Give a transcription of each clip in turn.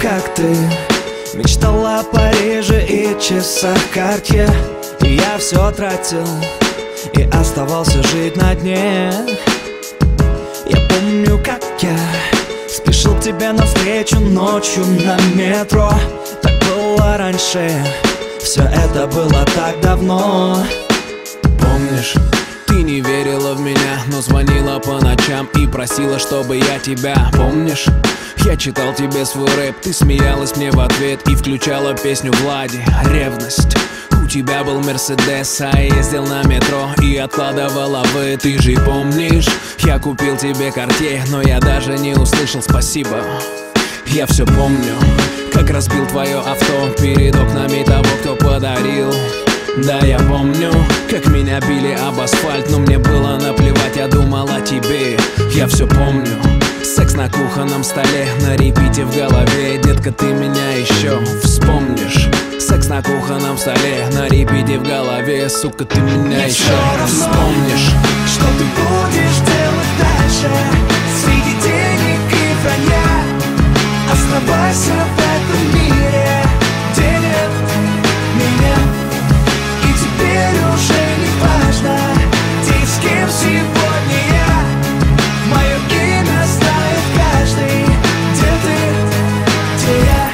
как ты мечтала о Париже и часах Cartier. И я все тратил и оставался жить на дне. Я помню, как я спешил к тебе навстречу ночью на метро. Так было раньше, все это было так давно. Помнишь, ты не верила в меня, но звонила по ночам и просила, чтобы я тебя. Помнишь, я читал тебе свой рэп, ты смеялась мне в ответ и включала песню Влади «Ревность». У тебя был Мерседес, а я ездил на метро и откладывала вы. Ты же помнишь, я купил тебе Cartier, но я даже не услышал спасибо. Я все помню, как разбил твое авто перед окнами того, кто подарил. Да, я помню, как меня били об асфальт, но мне было наплевать, я думал о тебе. Я все помню, секс на кухонном столе, на репите в голове. Детка, ты меня еще вспомнишь. Секс на кухонном столе, на репите в голове. Сука, ты меня еще вспомнишь. Что ты будешь делать дальше среди денег и вранья? Оставайся в этом мире, где нет меня. И теперь уже не важно, где и с кем сегодня я. Мое имя знает каждый, где ты, где я.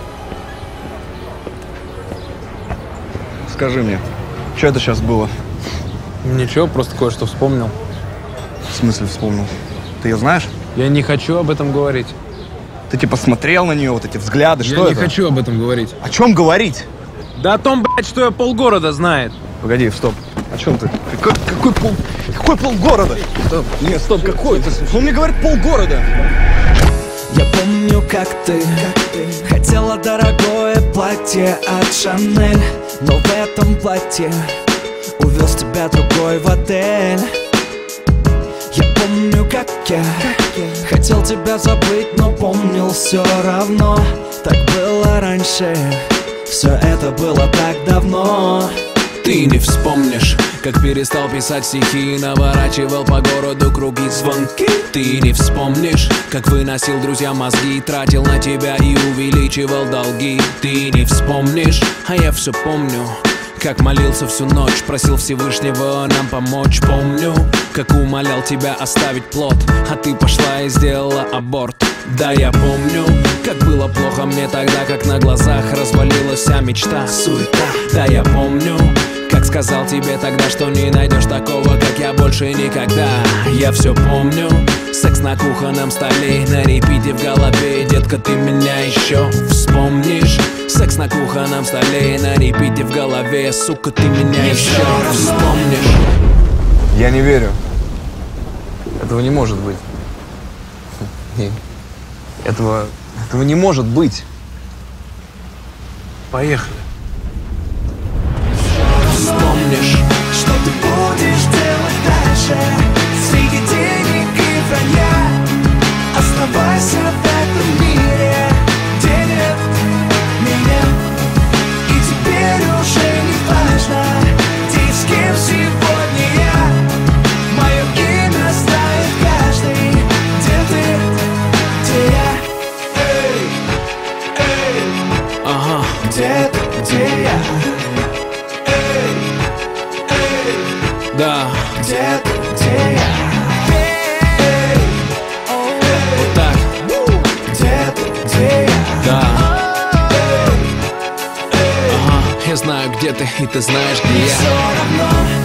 Скажи мне, что это сейчас было? Ничего, просто кое-что вспомнил. В смысле вспомнил? Ты ее знаешь? Я не хочу об этом говорить. Ты типа смотрел на нее, вот эти взгляды, что это? Я не хочу об этом говорить. О чем говорить? Да о том, блядь, что я полгорода знает. Погоди, стоп. О чем ты? Какой полгорода? Стоп. Нет, стоп, какой? Он мне говорит полгорода. Я помню, как ты хотела дорогое платье от Шанель, но в этом платье увез тебя другой в отель. Я помню, как я хотел тебя забыть, но помнил все равно. Так было раньше, все это было так давно. Ты не вспомнишь, как перестал писать стихи и наворачивал по городу круги звонки. Ты не вспомнишь, как выносил друзьям мозги, тратил на тебя и увеличивал долги. Ты не вспомнишь, а я все помню, как молился всю ночь, просил Всевышнего нам помочь. Помню, как умолял тебя оставить плод, а ты пошла и сделала аборт. Да, я помню, как было плохо мне тогда, как на глазах развалилась вся мечта, суета. Да, я помню, как сказал тебе тогда, что не найдешь такого, как я, больше никогда. Я все помню, секс на кухонном столе, на репите в голове. Детка, ты меня еще вспомнишь. Секс на кухонном столе, на репите в голове. Сука, ты меня еще вспомнишь. Я не верю. Этого не может быть. Этого не может быть. Поехали. Вспомнишь, что ты будешь делать дальше среди денег и вранья? Оставайся в этом мире, где нет меня. И теперь уже не важно, где и с кем сегодня я. Мое имя знает каждый, где ты, где я. Эй, эй, ага, где ты, где я. да, Где ты, где я? вот так, Где ты, где я? да. Ага, я знаю, где ты, и ты знаешь, где я. Все равно.